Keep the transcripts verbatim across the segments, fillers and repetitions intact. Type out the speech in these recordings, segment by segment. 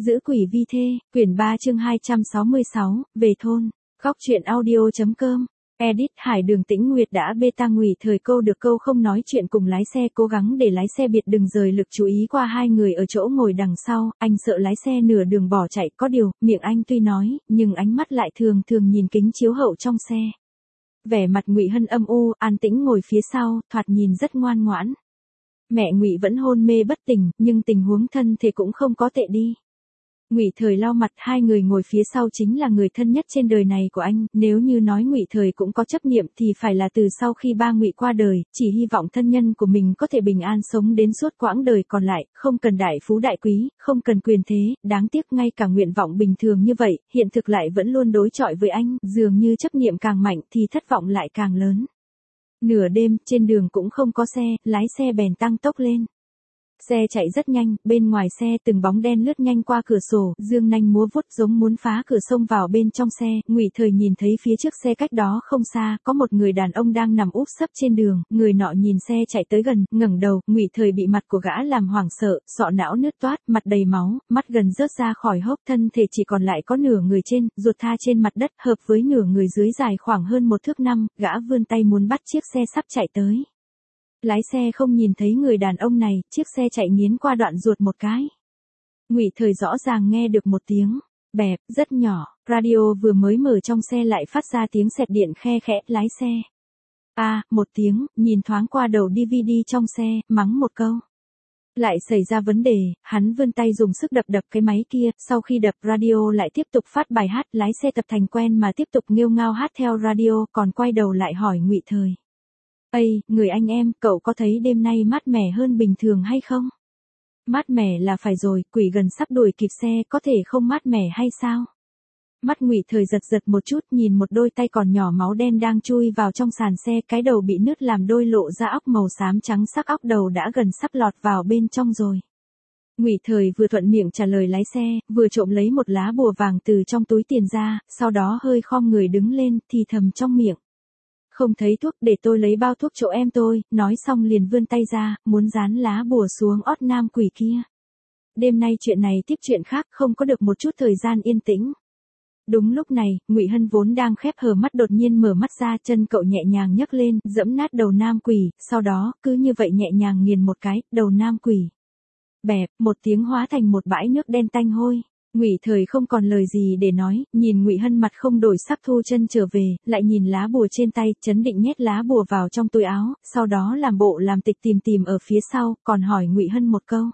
Giữ quỷ vi thê, quyển ba chương hai trăm sáu mươi sáu, về thôn. Góc truyện audio.com. Edit Hải Đường Tĩnh Nguyệt đã beta ngụy thời câu được câu không nói chuyện cùng lái xe, cố gắng để lái xe biệt đừng rời lực chú ý qua hai người ở chỗ ngồi đằng sau, anh sợ lái xe nửa đường bỏ chạy, có điều, miệng anh tuy nói, nhưng ánh mắt lại thường thường nhìn kính chiếu hậu trong xe. Vẻ mặt Ngụy Hân âm u, an tĩnh ngồi phía sau, thoạt nhìn rất ngoan ngoãn. Mẹ Ngụy vẫn hôn mê bất tỉnh, nhưng tình huống thân thể cũng không có tệ đi. Ngụy Thời lau mặt, hai người ngồi phía sau chính là người thân nhất trên đời này của anh, nếu như nói Ngụy Thời cũng có chấp niệm thì phải là từ sau khi ba Ngụy qua đời, chỉ hy vọng thân nhân của mình có thể bình an sống đến suốt quãng đời còn lại, không cần đại phú đại quý, không cần quyền thế, đáng tiếc ngay cả nguyện vọng bình thường như vậy, hiện thực lại vẫn luôn đối chọi với anh, dường như chấp niệm càng mạnh thì thất vọng lại càng lớn. Nửa đêm, trên đường cũng không có xe, lái xe bèn tăng tốc lên. Xe chạy rất nhanh, bên ngoài xe từng bóng đen lướt nhanh qua cửa sổ, dương nanh múa vuốt giống muốn phá cửa xông vào bên trong xe. Ngụy Thời nhìn thấy phía trước xe cách đó không xa, có một người đàn ông đang nằm úp sấp trên đường, người nọ nhìn xe chạy tới gần, ngẩng đầu, Ngụy Thời bị mặt của gã làm hoảng sợ, sọ não nứt toát, mặt đầy máu, mắt gần rớt ra khỏi hốc, thân thể chỉ còn lại có nửa người trên, ruột tha trên mặt đất, hợp với nửa người dưới dài khoảng hơn một thước năm, gã vươn tay muốn bắt chiếc xe sắp chạy tới. Lái xe không nhìn thấy người đàn ông này, chiếc xe chạy nghiến qua đoạn ruột một cái. Ngụy Thời rõ ràng nghe được một tiếng bẹp rất nhỏ, radio vừa mới mở trong xe lại phát ra tiếng xẹt điện khe khẽ, lái xe. A, à, một tiếng, nhìn thoáng qua đầu đê vê đê trong xe, mắng một câu. Lại xảy ra vấn đề, hắn vươn tay dùng sức đập đập cái máy kia, sau khi đập radio lại tiếp tục phát bài hát, lái xe tập thành quen mà tiếp tục nghêu ngao hát theo radio, còn quay đầu lại hỏi Ngụy Thời. Ây, người anh em, cậu có thấy đêm nay mát mẻ hơn bình thường hay không? Mát mẻ là phải rồi, quỷ gần sắp đuổi kịp xe, có thể không mát mẻ hay sao? Mắt Ngụy Thời giật giật một chút, nhìn một đôi tay còn nhỏ máu đen đang chui vào trong sàn xe, cái đầu bị nứt làm đôi lộ ra óc màu xám trắng, sắc óc đầu đã gần sắp lọt vào bên trong rồi. Ngụy Thời vừa thuận miệng trả lời lái xe, vừa trộm lấy một lá bùa vàng từ trong túi tiền ra, sau đó hơi khom người đứng lên, thì thầm trong miệng. Không thấy thuốc, để tôi lấy bao thuốc chỗ em tôi, nói xong liền vươn tay ra, muốn dán lá bùa xuống ót nam quỷ kia. Đêm nay chuyện này tiếp chuyện khác, không có được một chút thời gian yên tĩnh. Đúng lúc này, Ngụy Hân vốn đang khép hờ mắt đột nhiên mở mắt ra, chân cậu nhẹ nhàng nhấc lên, giẫm nát đầu nam quỷ, sau đó, cứ như vậy nhẹ nhàng nghiền một cái, đầu nam quỷ. Bẹp, một tiếng hóa thành một bãi nước đen tanh hôi. Ngụy Thời không còn lời gì để nói, nhìn Ngụy Hân mặt không đổi sắc thu chân trở về, lại nhìn lá bùa trên tay, chấn định nhét lá bùa vào trong túi áo, sau đó làm bộ làm tịch tìm tìm ở phía sau, còn hỏi Ngụy Hân một câu.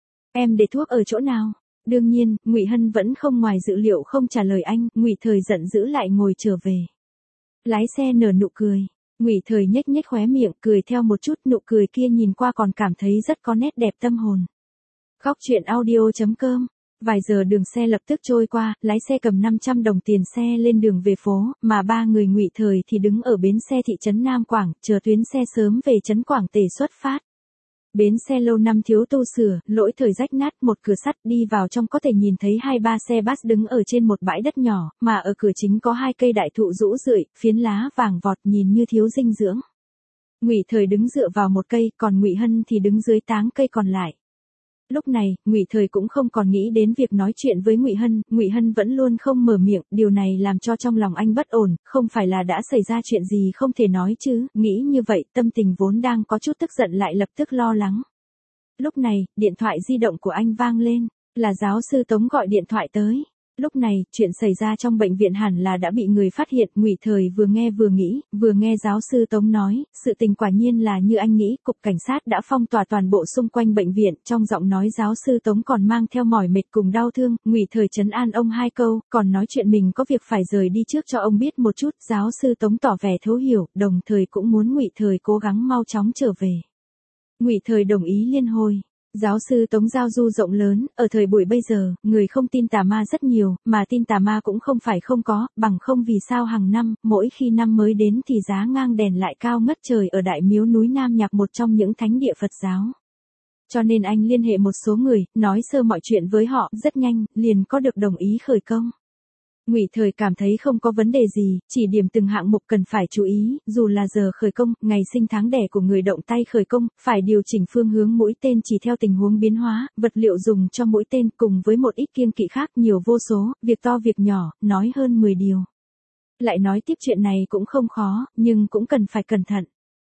Em để thuốc ở chỗ nào? Đương nhiên, Ngụy Hân vẫn không ngoài dự liệu không trả lời anh, Ngụy Thời giận dữ lại ngồi trở về. Lái xe nở nụ cười. Ngụy Thời nhếch nhếch khóe miệng, cười theo một chút, nụ cười kia nhìn qua còn cảm thấy rất có nét đẹp tâm hồn. Góc truyện audio.com. Vài giờ đường xe lập tức trôi qua, lái xe cầm năm trăm đồng tiền xe lên đường về phố, mà ba người Ngụy Thời thì đứng ở bến xe thị trấn Nam Quảng, chờ tuyến xe sớm về trấn Quảng Tề xuất phát. Bến xe lâu năm thiếu tu sửa, lỗi thời rách nát, một cửa sắt, đi vào trong có thể nhìn thấy hai ba xe bus đứng ở trên một bãi đất nhỏ, mà ở cửa chính có hai cây đại thụ rũ rượi, phiến lá vàng vọt nhìn như thiếu dinh dưỡng. Ngụy Thời đứng dựa vào một cây, còn Ngụy Hân thì đứng dưới táng cây còn lại. Lúc này, Ngụy Thời cũng không còn nghĩ đến việc nói chuyện với Ngụy Hân, Ngụy Hân vẫn luôn không mở miệng, điều này làm cho trong lòng anh bất ổn, không phải là đã xảy ra chuyện gì không thể nói chứ, nghĩ như vậy, tâm tình vốn đang có chút tức giận lại lập tức lo lắng. Lúc này, điện thoại di động của anh vang lên, là giáo sư Tống gọi điện thoại tới. Lúc này, chuyện xảy ra trong bệnh viện hẳn là đã bị người phát hiện, Ngụy Thời vừa nghe vừa nghĩ, vừa nghe giáo sư Tống nói, sự tình quả nhiên là như anh nghĩ, cục cảnh sát đã phong tỏa toàn bộ xung quanh bệnh viện, trong giọng nói giáo sư Tống còn mang theo mỏi mệt cùng đau thương, Ngụy Thời trấn an ông hai câu, còn nói chuyện mình có việc phải rời đi trước cho ông biết một chút, giáo sư Tống tỏ vẻ thấu hiểu, đồng thời cũng muốn Ngụy Thời cố gắng mau chóng trở về. Ngụy Thời đồng ý liên hồi. Giáo sư Tống giao du rộng lớn, ở thời buổi bây giờ, người không tin tà ma rất nhiều, mà tin tà ma cũng không phải không có, bằng không vì sao hàng năm, mỗi khi năm mới đến thì giá ngang đèn lại cao ngất trời ở Đại Miếu núi Nam Nhạc, một trong những thánh địa Phật giáo. Cho nên anh liên hệ một số người, nói sơ mọi chuyện với họ, rất nhanh, liền có được đồng ý khởi công. Ngụy Thời cảm thấy không có vấn đề gì, chỉ điểm từng hạng mục cần phải chú ý, dù là giờ khởi công, ngày sinh tháng đẻ của người động tay khởi công, phải điều chỉnh phương hướng mũi tên chỉ theo tình huống biến hóa, vật liệu dùng cho mũi tên cùng với một ít kiêng kỵ khác nhiều vô số, việc to việc nhỏ, nói hơn mười điều. Lại nói tiếp chuyện này cũng không khó, nhưng cũng cần phải cẩn thận.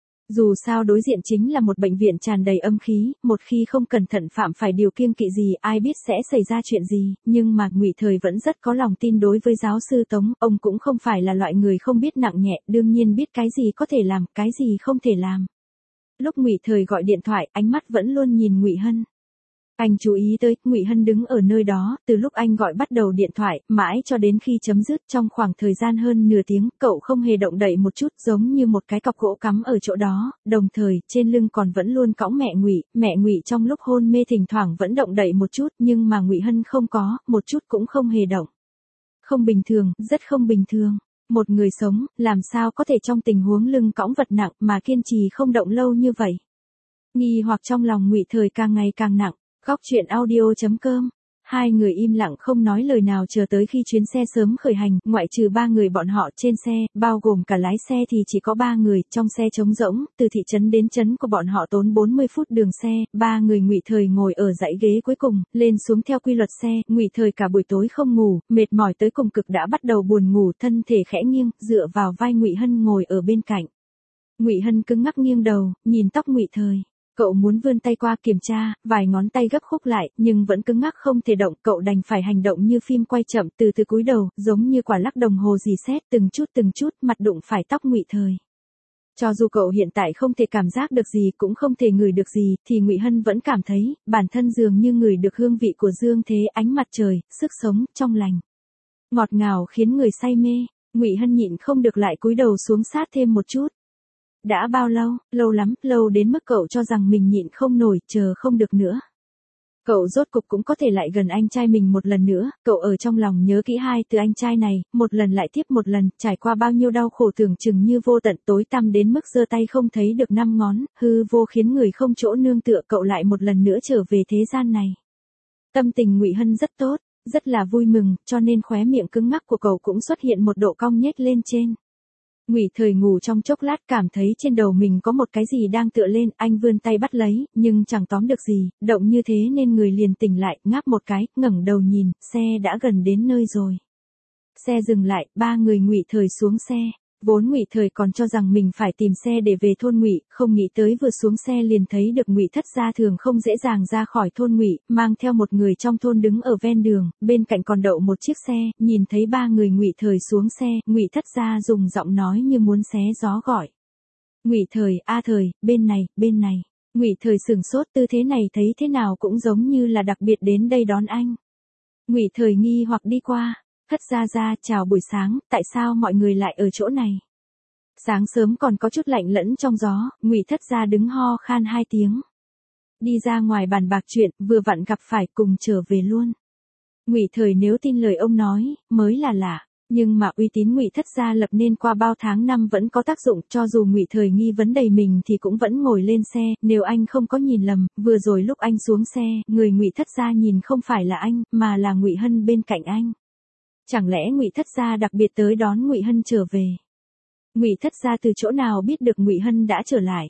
Dù sao đối diện chính là một bệnh viện tràn đầy âm khí, một khi không cẩn thận phạm phải điều kiêng kỵ gì ai biết sẽ xảy ra chuyện gì, nhưng mà Ngụy Thời vẫn rất có lòng tin đối với giáo sư Tống, ông cũng không phải là loại người không biết nặng nhẹ, đương nhiên biết cái gì có thể làm, cái gì không thể làm. Lúc Ngụy Thời gọi điện thoại, ánh mắt vẫn luôn nhìn Ngụy Hân. Anh chú ý tới, Ngụy Hân đứng ở nơi đó, từ lúc anh gọi bắt đầu điện thoại, mãi cho đến khi chấm dứt trong khoảng thời gian hơn nửa tiếng, cậu không hề động đậy một chút, giống như một cái cọc gỗ cắm ở chỗ đó, đồng thời, trên lưng còn vẫn luôn cõng mẹ Ngụy, mẹ Ngụy trong lúc hôn mê thỉnh thoảng vẫn động đậy một chút, nhưng mà Ngụy Hân không có, một chút cũng không hề động. Không bình thường, rất không bình thường. Một người sống, làm sao có thể trong tình huống lưng cõng vật nặng mà kiên trì không động lâu như vậy? Nghi hoặc trong lòng Ngụy Thời càng ngày càng nặng. Góc truyện audio chấm com. Hai người im lặng không nói lời nào chờ tới khi chuyến xe sớm khởi hành, ngoại trừ ba người bọn họ trên xe, bao gồm cả lái xe thì chỉ có ba người, trong xe trống rỗng, từ thị trấn đến trấn của bọn họ tốn bốn mươi phút đường xe, ba người Ngụy Thời ngồi ở dãy ghế cuối cùng, lên xuống theo quy luật xe, Ngụy Thời cả buổi tối không ngủ, mệt mỏi tới cùng cực đã bắt đầu buồn ngủ, thân thể khẽ nghiêng, dựa vào vai Ngụy Hân ngồi ở bên cạnh. Ngụy Hân cứng ngắc nghiêng đầu, nhìn tóc Ngụy Thời. Cậu muốn vươn tay qua kiểm tra, vài ngón tay gấp khúc lại, nhưng vẫn cứng ngắc không thể động, cậu đành phải hành động như phim quay chậm, từ từ cúi đầu, giống như quả lắc đồng hồ rì sét, từng chút từng chút, mặt đụng phải tóc Ngụy Thời. Cho dù cậu hiện tại không thể cảm giác được gì, cũng không thể ngửi được gì, thì Ngụy Hân vẫn cảm thấy, bản thân dường như ngửi được hương vị của dương thế, ánh mặt trời, sức sống, trong lành. Ngọt ngào khiến người say mê, Ngụy Hân nhịn không được lại cúi đầu xuống sát thêm một chút. Đã bao lâu, lâu lắm, lâu đến mức cậu cho rằng mình nhịn không nổi, chờ không được nữa. Cậu rốt cục cũng có thể lại gần anh trai mình một lần nữa, cậu ở trong lòng nhớ kỹ hai từ anh trai này, một lần lại tiếp một lần, trải qua bao nhiêu đau khổ tưởng chừng như vô tận, tối tăm đến mức giơ tay không thấy được năm ngón, hư vô khiến người không chỗ nương tựa, cậu lại một lần nữa trở về thế gian này. Tâm tình Ngụy Hân rất tốt, rất là vui mừng, cho nên khóe miệng cứng ngắc của cậu cũng xuất hiện một độ cong nhếch lên trên. Ngụy Thời ngủ trong chốc lát cảm thấy trên đầu mình có một cái gì đang tựa lên, anh vươn tay bắt lấy, nhưng chẳng tóm được gì, động như thế nên người liền tỉnh lại, ngáp một cái, ngẩng đầu nhìn, xe đã gần đến nơi rồi. Xe dừng lại, ba người Ngụy Thời xuống xe. Vốn Ngụy Thời còn cho rằng mình phải tìm xe để về thôn Ngụy, không nghĩ tới vừa xuống xe liền thấy được Ngụy Thất gia thường không dễ dàng ra khỏi thôn Ngụy, mang theo một người trong thôn đứng ở ven đường, bên cạnh còn đậu một chiếc xe, nhìn thấy ba người Ngụy Thời xuống xe, Ngụy Thất gia dùng giọng nói như muốn xé gió gọi. Ngụy Thời, a Thời, bên này, bên này. Ngụy Thời sừng sốt, tư thế này thấy thế nào cũng giống như là đặc biệt đến đây đón anh. Ngụy Thời nghi hoặc đi qua. Thất gia gia, chào buổi sáng, tại sao mọi người lại ở chỗ này? Sáng sớm còn có chút lạnh lẫn trong gió, Ngụy Thất gia đứng ho khan hai tiếng. Đi ra ngoài bàn bạc chuyện, vừa vặn gặp phải, cùng trở về luôn. Ngụy Thời nếu tin lời ông nói, mới là lạ, nhưng mà uy tín Ngụy Thất gia lập nên qua bao tháng năm vẫn có tác dụng, cho dù Ngụy Thời nghi vấn đầy mình thì cũng vẫn ngồi lên xe, nếu anh không có nhìn lầm, vừa rồi lúc anh xuống xe, người Ngụy Thất gia nhìn không phải là anh, mà là Ngụy Hân bên cạnh anh. Chẳng lẽ Ngụy Thất gia đặc biệt tới đón Ngụy Hân trở về? Ngụy Thất gia từ chỗ nào biết được Ngụy Hân đã trở lại?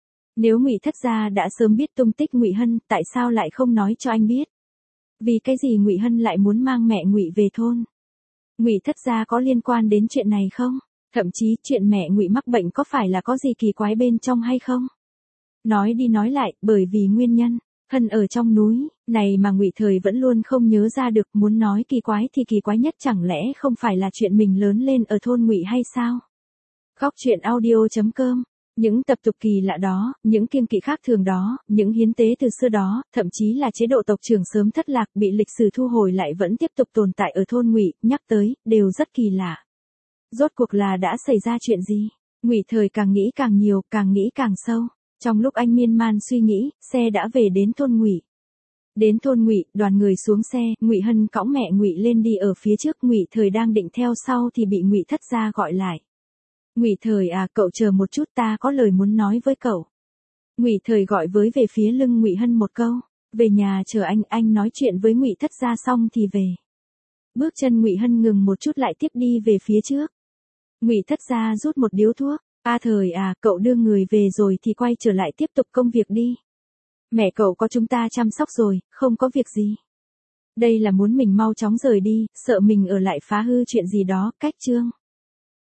Nếu Ngụy Thất gia đã sớm biết tung tích Ngụy Hân, tại sao lại không nói cho anh biết? Vì cái gì Ngụy Hân lại muốn mang mẹ Ngụy về thôn? Ngụy Thất gia có liên quan đến chuyện này không? Thậm chí chuyện mẹ Ngụy mắc bệnh có phải là có gì kỳ quái bên trong hay không? Nói đi nói lại, bởi vì nguyên nhân Hân ở trong núi, này mà Ngụy Thời vẫn luôn không nhớ ra được, muốn nói kỳ quái thì kỳ quái nhất chẳng lẽ không phải là chuyện mình lớn lên ở thôn Ngụy hay sao? Góc truyện audio chấm com. Những tập tục kỳ lạ đó, những kiêng kỵ khác thường đó, những hiến tế từ xưa đó, thậm chí là chế độ tộc trưởng sớm thất lạc bị lịch sử thu hồi lại vẫn tiếp tục tồn tại ở thôn Ngụy, nhắc tới, đều rất kỳ lạ. Rốt cuộc là đã xảy ra chuyện gì? Ngụy Thời càng nghĩ càng nhiều, càng nghĩ càng sâu. Trong lúc anh miên man suy nghĩ, xe đã về đến thôn Ngụy. Đến thôn Ngụy, đoàn người xuống xe, Ngụy Hân cõng mẹ Ngụy lên đi ở phía trước, Ngụy Thời đang định theo sau thì bị Ngụy Thất gia gọi lại. Ngụy Thời à, cậu chờ một chút, ta có lời muốn nói với cậu. Ngụy Thời gọi với về phía lưng Ngụy Hân một câu, về nhà chờ anh, anh nói chuyện với Ngụy Thất gia xong thì về. Bước chân Ngụy Hân ngừng một chút lại tiếp đi về phía trước. Ngụy Thất Gia rút một điếu thuốc. A Thời à, cậu đưa người về rồi thì quay trở lại tiếp tục công việc đi. Mẹ cậu có chúng ta chăm sóc rồi, không có việc gì. Đây là muốn mình mau chóng rời đi, sợ mình ở lại phá hư chuyện gì đó, cách Trương.